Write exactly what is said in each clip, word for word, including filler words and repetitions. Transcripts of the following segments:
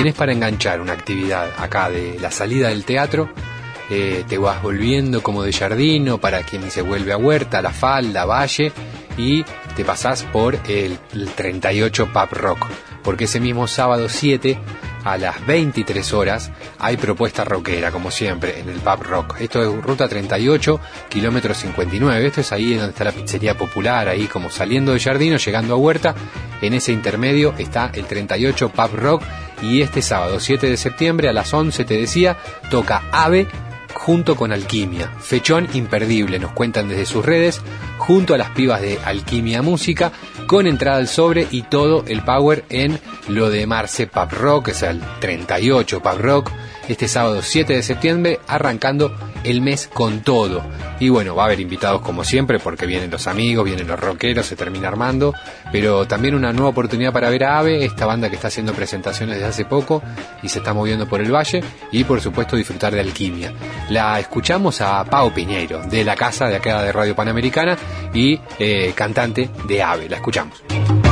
tenés para enganchar una actividad acá de la salida del teatro, eh, te vas volviendo como de Jardino, para quien se vuelve a Huerta, La Falda, Valle, y te pasás por el, el treinta y ocho Pub Rock, porque ese mismo sábado siete a las veintitrés horas hay propuesta rockera, como siempre, en el Pub Rock. Esto es ruta treinta y ocho, kilómetro cincuenta y nueve. Esto es ahí donde está la pizzería popular, ahí como saliendo de Jardino, llegando a Huerta. En ese intermedio está el treinta y ocho Pub Rock, y este sábado siete de septiembre a las once, te decía, toca AVE junto con Alquimia. Fechón imperdible, nos cuentan desde sus redes, junto a las pibas de Alquimia Música, con entrada al sobre y todo el power en lo de Marce Pub Rock, que es el treinta y ocho Pub Rock, este sábado siete de septiembre, arrancando el mes con todo. Y bueno, va a haber invitados como siempre, porque vienen los amigos, vienen los rockeros, se termina armando, pero también una nueva oportunidad para ver a AVE, esta banda que está haciendo presentaciones desde hace poco y se está moviendo por el valle, y por supuesto disfrutar de Alquimia. La escuchamos a Pau Piñeiro, de la casa de acá de Radio Panamericana, y eh, cantante de AVE. La escuchamos.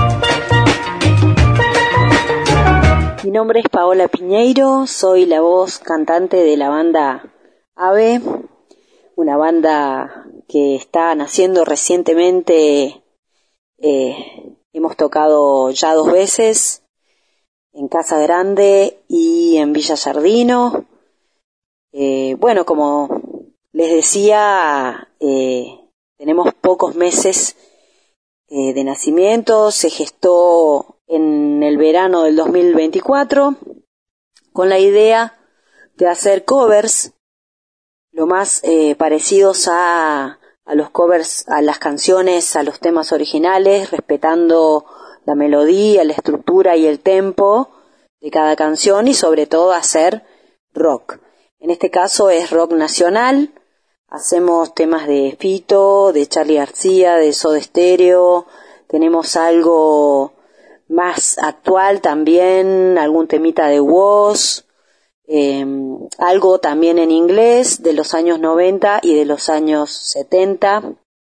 Mi nombre es Paola Piñeiro, soy la voz cantante de la banda AVE, una banda que está naciendo recientemente. Eh, hemos tocado ya dos veces en Casa Grande y en Villa Jardino. Eh, bueno, como les decía, eh, tenemos pocos meses eh, de nacimiento. Se gestó en el verano del dos mil veinticuatro con la idea de hacer covers lo más eh, parecidos a, a los covers, a las canciones, a los temas originales, respetando la melodía, la estructura y el tempo de cada canción, y sobre todo hacer rock. En este caso es rock nacional. Hacemos temas de Fito, de Charly García, de Soda Stereo. Tenemos algo más actual también, algún temita de Woz, eh, algo también en inglés de los años noventa y de los años setenta.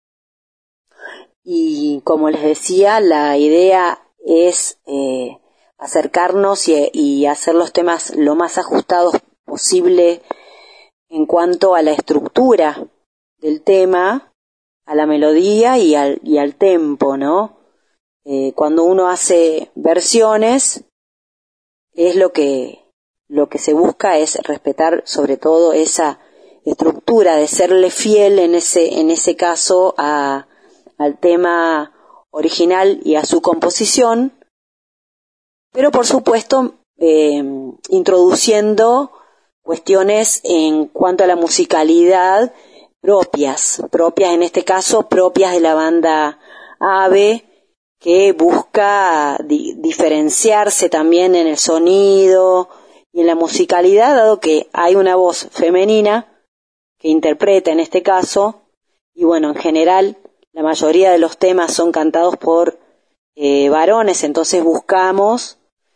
Y como les decía, la idea es eh, acercarnos y, y hacer los temas lo más ajustados posible en cuanto a la estructura del tema, a la melodía y al, y al tempo, ¿no? Eh, cuando uno hace versiones, es lo que lo que se busca es respetar sobre todo esa estructura, de serle fiel en ese en ese caso a al tema original y a su composición, pero por supuesto eh, introduciendo cuestiones en cuanto a la musicalidad propias, propias en este caso, propias de la banda AVE, que busca di- diferenciarse también en el sonido y en la musicalidad, dado que hay una voz femenina que interpreta en este caso, y bueno, en general la mayoría de los temas son cantados por eh, varones, entonces buscamos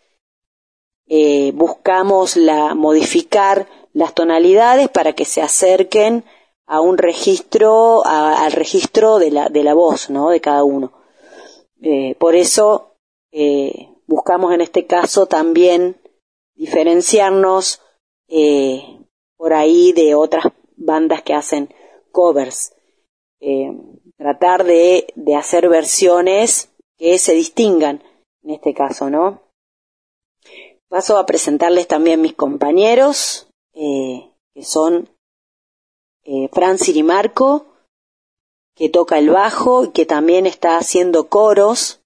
eh, buscamos la modificar las tonalidades para que se acerquen a un registro, a, al registro de la de la voz, ¿no?, de cada uno. Eh, por eso eh, buscamos en este caso también diferenciarnos eh, por ahí de otras bandas que hacen covers, eh, tratar de, de hacer versiones que se distingan en este caso, ¿no? Paso a presentarles también mis compañeros, eh, que son eh, Fran Sirimarco, que toca el bajo y que también está haciendo coros,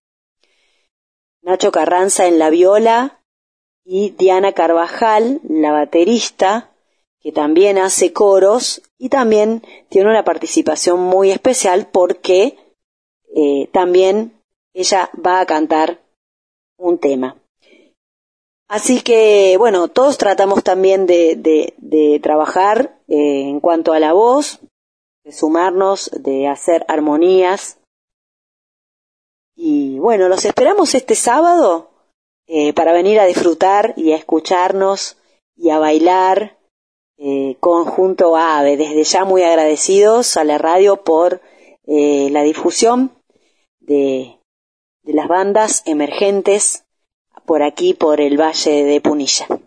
Nacho Carranza en la viola, y Diana Carvajal, la baterista, que también hace coros y también tiene una participación muy especial porque eh, también ella va a cantar un tema. Así que, bueno, todos tratamos también de, de, de trabajar eh, en cuanto a la voz, de sumarnos, de hacer armonías. Y bueno, los esperamos este sábado eh, para venir a disfrutar y a escucharnos y a bailar eh, conjunto AVE. Desde ya muy agradecidos a la radio por eh, la difusión de, de las bandas emergentes por aquí, por el Valle de Punilla.